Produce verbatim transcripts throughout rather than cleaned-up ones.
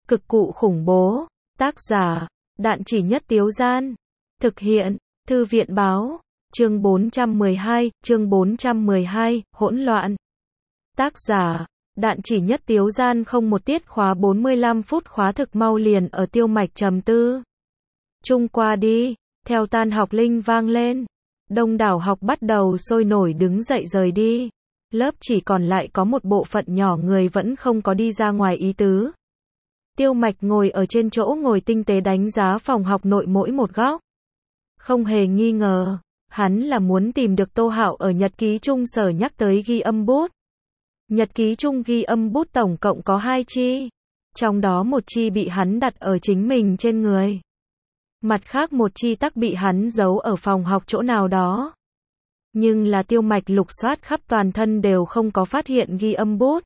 Cực cụ khủng bố. Tác giả, Đạn Chỉ Nhất Tiếu Gian. Thực hiện, Thư viện Báo. Chương bốn trăm mười hai, chương bốn trăm mười hai, hỗn loạn. Tác giả, Đạn Chỉ Nhất Tiếu Gian. Không một tiết khóa bốn mươi lăm phút khóa thực mau liền ở Tiêu Mạch trầm tư. Trung qua đi, theo tan học linh vang lên. Đông đảo học bắt đầu sôi nổi đứng dậy rời đi. Lớp chỉ còn lại có một bộ phận nhỏ người vẫn không có đi ra ngoài ý tứ. Tiêu Mạch ngồi ở trên chỗ ngồi tinh tế đánh giá phòng học nội mỗi một góc. Không hề nghi ngờ, hắn là muốn tìm được Tô Hạo ở nhật ký chung sở nhắc tới ghi âm bút. Nhật ký chung ghi âm bút tổng cộng có hai chi. Trong đó một chi bị hắn đặt ở chính mình trên người. Mặt khác một chi tắc bị hắn giấu ở phòng học chỗ nào đó. Nhưng là Tiêu Mạch lục soát khắp toàn thân đều không có phát hiện ghi âm bút.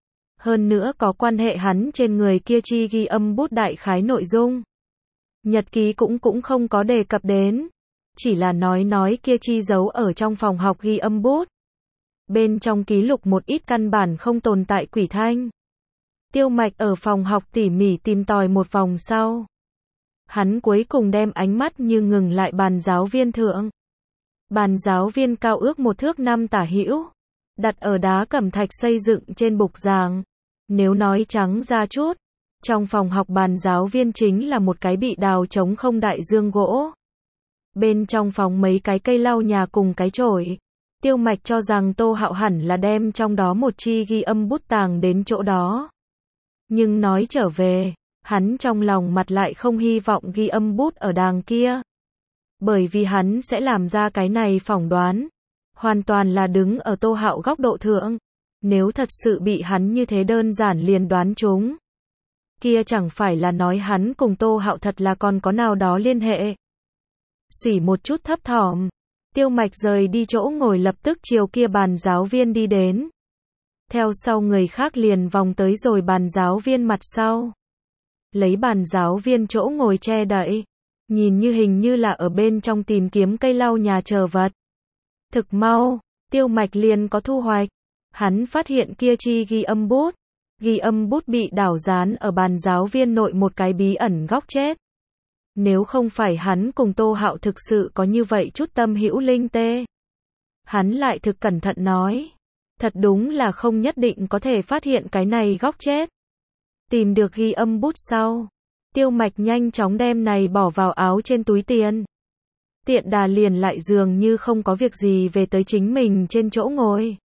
Hơn nữa có quan hệ hắn trên người kia chi ghi âm bút đại khái nội dung. Nhật ký cũng cũng không có đề cập đến. Chỉ là nói nói kia chi giấu ở trong phòng học ghi âm bút. Bên trong ký lục một ít căn bản không tồn tại quỷ thanh. Tiêu Mạch ở phòng học tỉ mỉ tìm tòi một vòng sau. Hắn cuối cùng đem ánh mắt như ngừng lại bàn giáo viên thượng. Bàn giáo viên cao ước một thước năm tả hữu, đặt ở đá cẩm thạch xây dựng trên bục giảng. Nếu nói trắng ra chút, trong phòng học bàn giáo viên chính là một cái bị đào trống không đại dương gỗ. Bên trong phòng mấy cái cây lau nhà cùng cái chổi. Tiêu Mạch cho rằng Tô Hạo hẳn là đem trong đó một chi ghi âm bút tàng đến chỗ đó. Nhưng nói trở về, hắn trong lòng mặt lại không hy vọng ghi âm bút ở đàng kia. Bởi vì hắn sẽ làm ra cái này phỏng đoán. Hoàn toàn là đứng ở Tô Hạo góc độ thượng. Nếu thật sự bị hắn như thế đơn giản liền đoán trúng. Kia chẳng phải là nói hắn cùng Tô Hạo thật là còn có nào đó liên hệ. Xỉ một chút thấp thỏm. Tiêu Mạch rời đi chỗ ngồi lập tức chiều kia bàn giáo viên đi đến. Theo sau người khác liền vòng tới rồi bàn giáo viên mặt sau. Lấy bàn giáo viên chỗ ngồi che đậy. Nhìn như hình như là ở bên trong tìm kiếm cây lau nhà chờ vật. Thực mau, Tiêu Mạch liền có thu hoạch. Hắn phát hiện kia chi ghi âm bút. Ghi âm bút bị đảo dán ở bàn giáo viên nội một cái bí ẩn góc chết. Nếu không phải hắn cùng Tô Hạo thực sự có như vậy chút tâm hữu linh tê. Hắn lại thực cẩn thận nói. Thật đúng là không nhất định có thể phát hiện cái này góc chết. Tìm được ghi âm bút sau. Tiêu Mạch nhanh chóng đem này bỏ vào áo trên túi tiền. Tiện đà liền lại dường như không có việc gì về tới chính mình trên chỗ ngồi.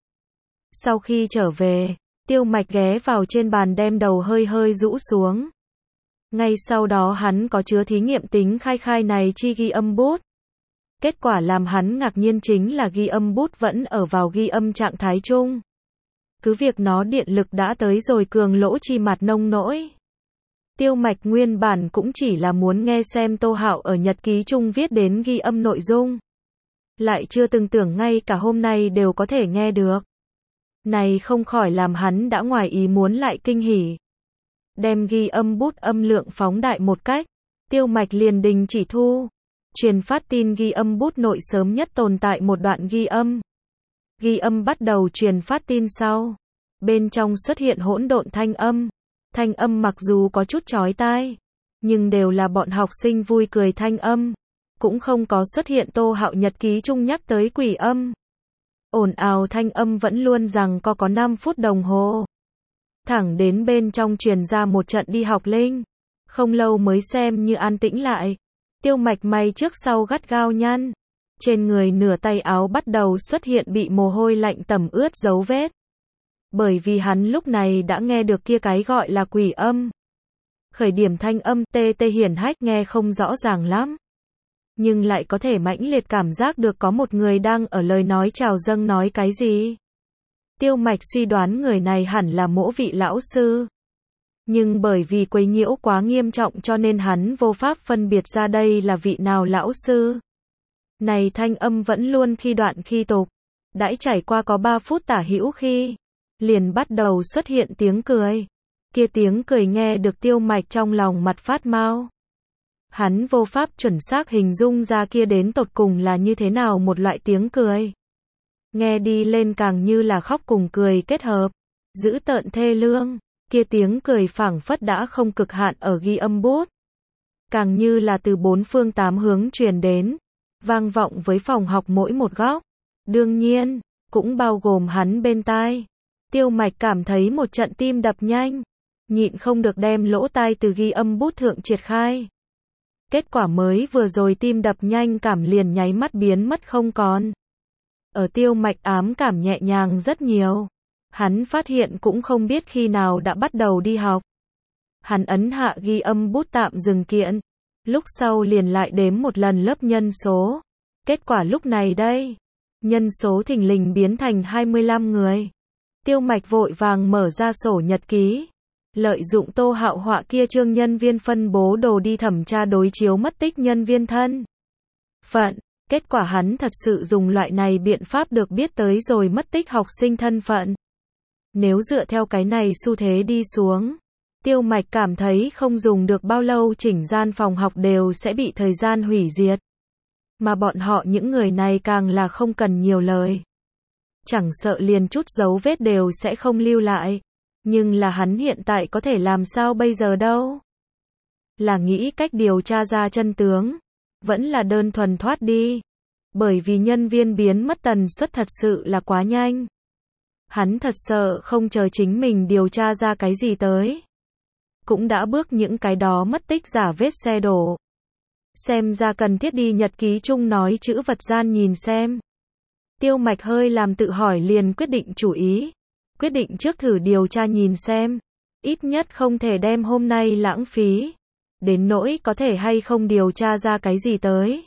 Sau khi trở về, Tiêu Mạch ghé vào trên bàn đem đầu hơi hơi rũ xuống. Ngay sau đó hắn có chứa thí nghiệm tính khai khai này chi ghi âm bút. Kết quả làm hắn ngạc nhiên chính là ghi âm bút vẫn ở vào ghi âm trạng thái chung. Cứ việc nó điện lực đã tới rồi cường lỗ chi mặt nông nỗi. Tiêu Mạch nguyên bản cũng chỉ là muốn nghe xem Tô Hạo ở nhật ký chung viết đến ghi âm nội dung. Lại chưa từng tưởng ngay cả hôm nay đều có thể nghe được. Này không khỏi làm hắn đã ngoài ý muốn lại kinh hỉ. Đem ghi âm bút âm lượng phóng đại một cách. Tiêu Mạch liền đình chỉ thu. Truyền phát tin ghi âm bút nội sớm nhất tồn tại một đoạn ghi âm. Ghi âm bắt đầu truyền phát tin sau. Bên trong xuất hiện hỗn độn thanh âm. Thanh âm mặc dù có chút chói tai, nhưng đều là bọn học sinh vui cười thanh âm. Cũng không có xuất hiện Tô Hạo nhật ký chung nhắc tới quỷ âm. Ồn ào thanh âm vẫn luôn rằng có có năm phút đồng hồ. Thẳng đến bên trong truyền ra một trận đi học linh. Không lâu mới xem như an tĩnh lại. Tiêu Mạch mày trước sau gắt gao nhăn. Trên người nửa tay áo bắt đầu xuất hiện bị mồ hôi lạnh tẩm ướt dấu vết. Bởi vì hắn lúc này đã nghe được kia cái gọi là quỷ âm. Khởi điểm thanh âm tê tê hiển hách nghe không rõ ràng lắm. Nhưng lại có thể mãnh liệt cảm giác được có một người đang ở lời nói chào dâng nói cái gì. Tiêu Mạch suy đoán người này hẳn là mỗ vị lão sư. Nhưng bởi vì quấy nhiễu quá nghiêm trọng cho nên hắn vô pháp phân biệt ra đây là vị nào lão sư. Này thanh âm vẫn luôn khi đoạn khi tục. Đãi trải qua có ba phút tả hữu khi. Liền bắt đầu xuất hiện tiếng cười. Kia tiếng cười nghe được Tiêu Mạch trong lòng mặt phát mau. Hắn vô pháp chuẩn xác hình dung ra kia đến tột cùng là như thế nào một loại tiếng cười. Nghe đi lên càng như là khóc cùng cười kết hợp. Dữ tợn thê lương. Kia tiếng cười phảng phất đã không cực hạn ở ghi âm bút, càng như là từ bốn phương tám hướng truyền đến, vang vọng với phòng học mỗi một góc. Đương nhiên, cũng bao gồm hắn bên tai. Tiêu Mạch cảm thấy một trận tim đập nhanh, nhịn không được đem lỗ tai từ ghi âm bút thượng triệt khai. Kết quả mới vừa rồi tim đập nhanh cảm liền nháy mắt biến mất không còn. Ở Tiêu Mạch ám cảm nhẹ nhàng rất nhiều. Hắn phát hiện cũng không biết khi nào đã bắt đầu đi học. Hắn ấn hạ ghi âm bút tạm dừng kiện. Lúc sau liền lại đếm một lần lớp nhân số. Kết quả lúc này đây, nhân số thình lình biến thành hai mươi lăm người. Tiêu Mạch vội vàng mở ra sổ nhật ký. Lợi dụng Tô Hạo họa kia trương nhân viên phân bố đồ đi thẩm tra đối chiếu mất tích nhân viên thân phận. Kết quả hắn thật sự dùng loại này biện pháp được biết tới rồi mất tích học sinh thân phận. Nếu dựa theo cái này xu thế đi xuống, Tiêu Mạch cảm thấy không dùng được bao lâu chỉnh gian phòng học đều sẽ bị thời gian hủy diệt. Mà bọn họ những người này càng là không cần nhiều lời. Chẳng sợ liền chút dấu vết đều sẽ không lưu lại. Nhưng là hắn hiện tại có thể làm sao bây giờ đâu? Là nghĩ cách điều tra ra chân tướng. Vẫn là đơn thuần thoát đi. Bởi vì nhân viên biến mất tần suất thật sự là quá nhanh. Hắn thật sợ không chờ chính mình điều tra ra cái gì tới. Cũng đã bước những cái đó mất tích giả vết xe đổ. Xem ra cần thiết đi nhật ký chung nói chữ vật gian nhìn xem. Tiêu Mạch hơi làm tự hỏi liền quyết định chủ ý. Quyết định trước thử điều tra nhìn xem. Ít nhất không thể đem hôm nay lãng phí. Đến nỗi có thể hay không điều tra ra cái gì tới.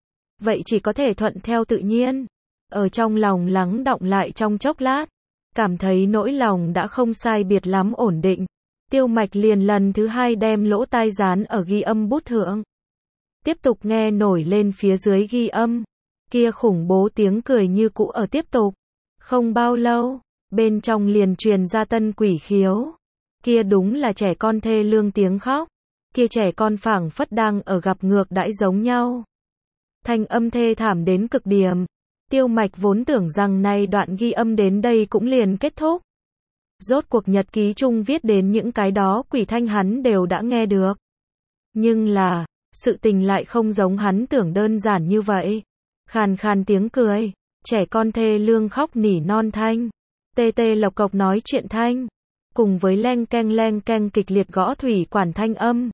Vậy chỉ có thể thuận theo tự nhiên. Ở trong lòng lắng đọng lại trong chốc lát. Cảm thấy nỗi lòng đã không sai biệt lắm ổn định. Tiêu Mạch liền lần thứ hai đem lỗ tai dán ở ghi âm bút thượng. Tiếp tục nghe nổi lên phía dưới ghi âm. Kia khủng bố tiếng cười như cũ ở tiếp tục. Không bao lâu, bên trong liền truyền ra tân quỷ khiếu. Kia đúng là trẻ con thê lương tiếng khóc. Kia trẻ con phảng phất đang ở gặp ngược đãi giống nhau. Thanh âm thê thảm đến cực điểm. Tiêu Mạch vốn tưởng rằng nay đoạn ghi âm đến đây cũng liền kết thúc. Rốt cuộc nhật ký chung viết đến những cái đó quỷ thanh hắn đều đã nghe được. Nhưng là, sự tình lại không giống hắn tưởng đơn giản như vậy. Khàn khàn tiếng cười, trẻ con thê lương khóc nỉ non thanh, tê tê lộc cộc nói chuyện thanh, cùng với leng keng leng keng kịch liệt gõ thủy quản thanh âm.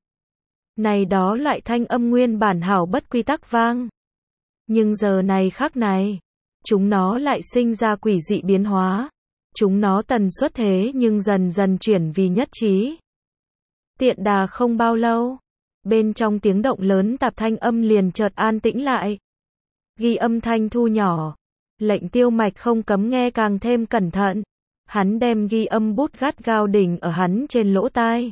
Này đó loại thanh âm nguyên bản hảo bất quy tắc vang. Nhưng giờ này khắc này, chúng nó lại sinh ra quỷ dị biến hóa. Chúng nó tần suất thế nhưng dần dần chuyển vì nhất trí. Tiện đà không bao lâu, bên trong tiếng động lớn tạp thanh âm liền chợt an tĩnh lại. Ghi âm thanh thu nhỏ, lệnh Tiêu Mạch không cấm nghe càng thêm cẩn thận. Hắn đem ghi âm bút gắt gao đỉnh ở hắn trên lỗ tai.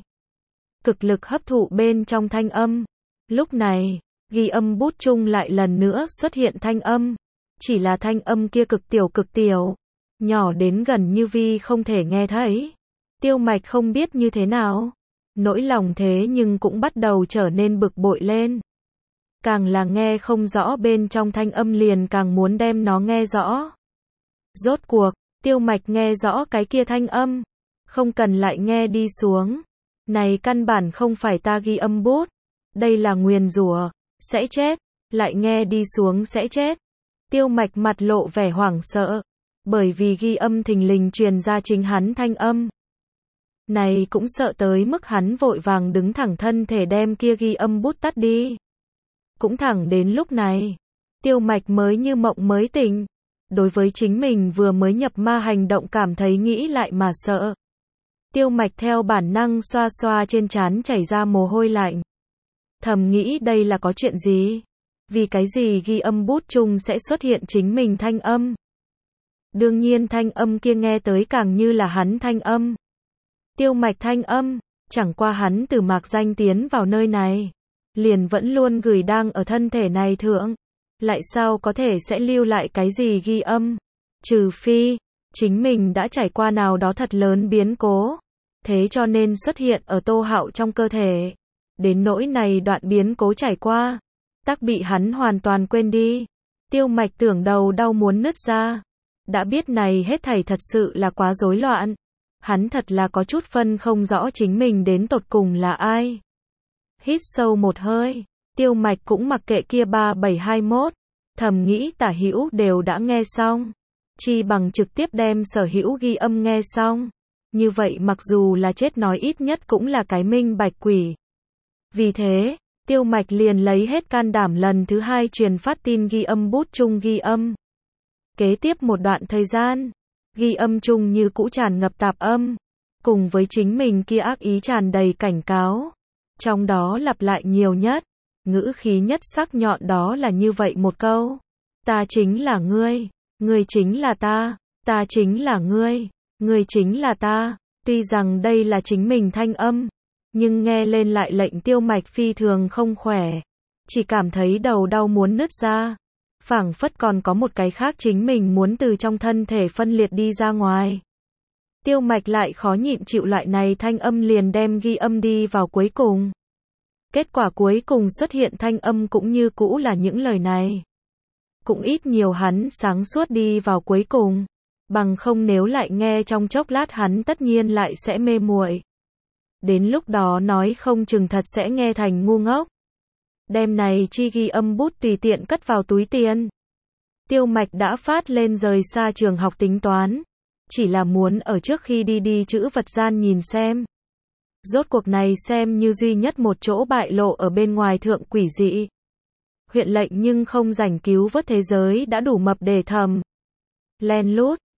Cực lực hấp thụ bên trong thanh âm. Lúc này, ghi âm bút chung lại lần nữa xuất hiện thanh âm. Chỉ là thanh âm kia cực tiểu cực tiểu. Nhỏ đến gần như vi không thể nghe thấy. Tiêu Mạch không biết như thế nào. Nỗi lòng thế nhưng cũng bắt đầu trở nên bực bội lên. Càng là nghe không rõ bên trong thanh âm liền càng muốn đem nó nghe rõ. Rốt cuộc, Tiêu Mạch nghe rõ cái kia thanh âm. Không cần lại nghe đi xuống. Này căn bản không phải ta ghi âm bút. Đây là nguyền rủa, sẽ chết. Lại nghe đi xuống sẽ chết. Tiêu Mạch mặt lộ vẻ hoảng sợ. Bởi vì ghi âm thình lình truyền ra chính hắn thanh âm. Này cũng sợ tới mức hắn vội vàng đứng thẳng thân thể đem kia ghi âm bút tắt đi. Cũng thẳng đến lúc này, Tiêu Mạch mới như mộng mới tỉnh. Đối với chính mình vừa mới nhập ma hành động cảm thấy nghĩ lại mà sợ. Tiêu Mạch theo bản năng xoa xoa trên trán chảy ra mồ hôi lạnh. Thầm nghĩ đây là có chuyện gì? Vì cái gì ghi âm bút chung sẽ xuất hiện chính mình thanh âm? Đương nhiên thanh âm kia nghe tới càng như là hắn thanh âm. Tiêu Mạch thanh âm, chẳng qua hắn từ mạc danh tiến vào nơi này. Liền vẫn luôn gửi đang ở thân thể này thượng. Lại sao có thể sẽ lưu lại cái gì ghi âm? Trừ phi, chính mình đã trải qua nào đó thật lớn biến cố. Thế cho nên xuất hiện ở Tô Hạo trong cơ thể. Đến nỗi này đoạn biến cố trải qua. Tắc bị hắn hoàn toàn quên đi. Tiêu Mạch tưởng đầu đau muốn nứt ra. Đã biết này hết thảy thật sự là quá rối loạn. Hắn thật là có chút phân không rõ chính mình đến tột cùng là ai. Hít sâu một hơi, Tiêu Mạch cũng mặc kệ kia ba bảy hai mốt, thầm nghĩ tả hữu đều đã nghe xong, chi bằng trực tiếp đem sở hữu ghi âm nghe xong. Như vậy mặc dù là chết nói ít nhất cũng là cái minh bạch quỷ. Vì thế, Tiêu Mạch liền lấy hết can đảm lần thứ hai truyền phát tin ghi âm bút chung ghi âm. Kế tiếp một đoạn thời gian, ghi âm chung như cũ tràn ngập tạp âm, cùng với chính mình kia ác ý tràn đầy cảnh cáo. Trong đó lặp lại nhiều nhất, ngữ khí nhất sắc nhọn đó là như vậy một câu. Ta chính là ngươi, ngươi chính là ta, ta chính là ngươi, ngươi chính là ta. Tuy rằng đây là chính mình thanh âm, nhưng nghe lên lại lệnh Tiêu Mạch phi thường không khỏe. Chỉ cảm thấy đầu đau muốn nứt ra. Phảng phất còn có một cái khác chính mình muốn từ trong thân thể phân liệt đi ra ngoài. Tiêu Mạch lại khó nhịn chịu loại này thanh âm liền đem ghi âm đi vào cuối cùng. Kết quả cuối cùng xuất hiện thanh âm cũng như cũ là những lời này. Cũng ít nhiều hắn sáng suốt đi vào cuối cùng. Bằng không nếu lại nghe trong chốc lát hắn tất nhiên lại sẽ mê muội. Đến lúc đó nói không chừng thật sẽ nghe thành ngu ngốc. Đem này chi ghi âm bút tùy tiện cất vào túi tiền. Tiêu Mạch đã phát lên rời xa trường học tính toán. Chỉ là muốn ở trước khi đi đi chữ vật gian nhìn xem. Rốt cuộc này xem như duy nhất một chỗ bại lộ ở bên ngoài thượng quỷ dị. Huyện lệnh nhưng không rảnh cứu vớt thế giới đã đủ mập để thầm. Len lút,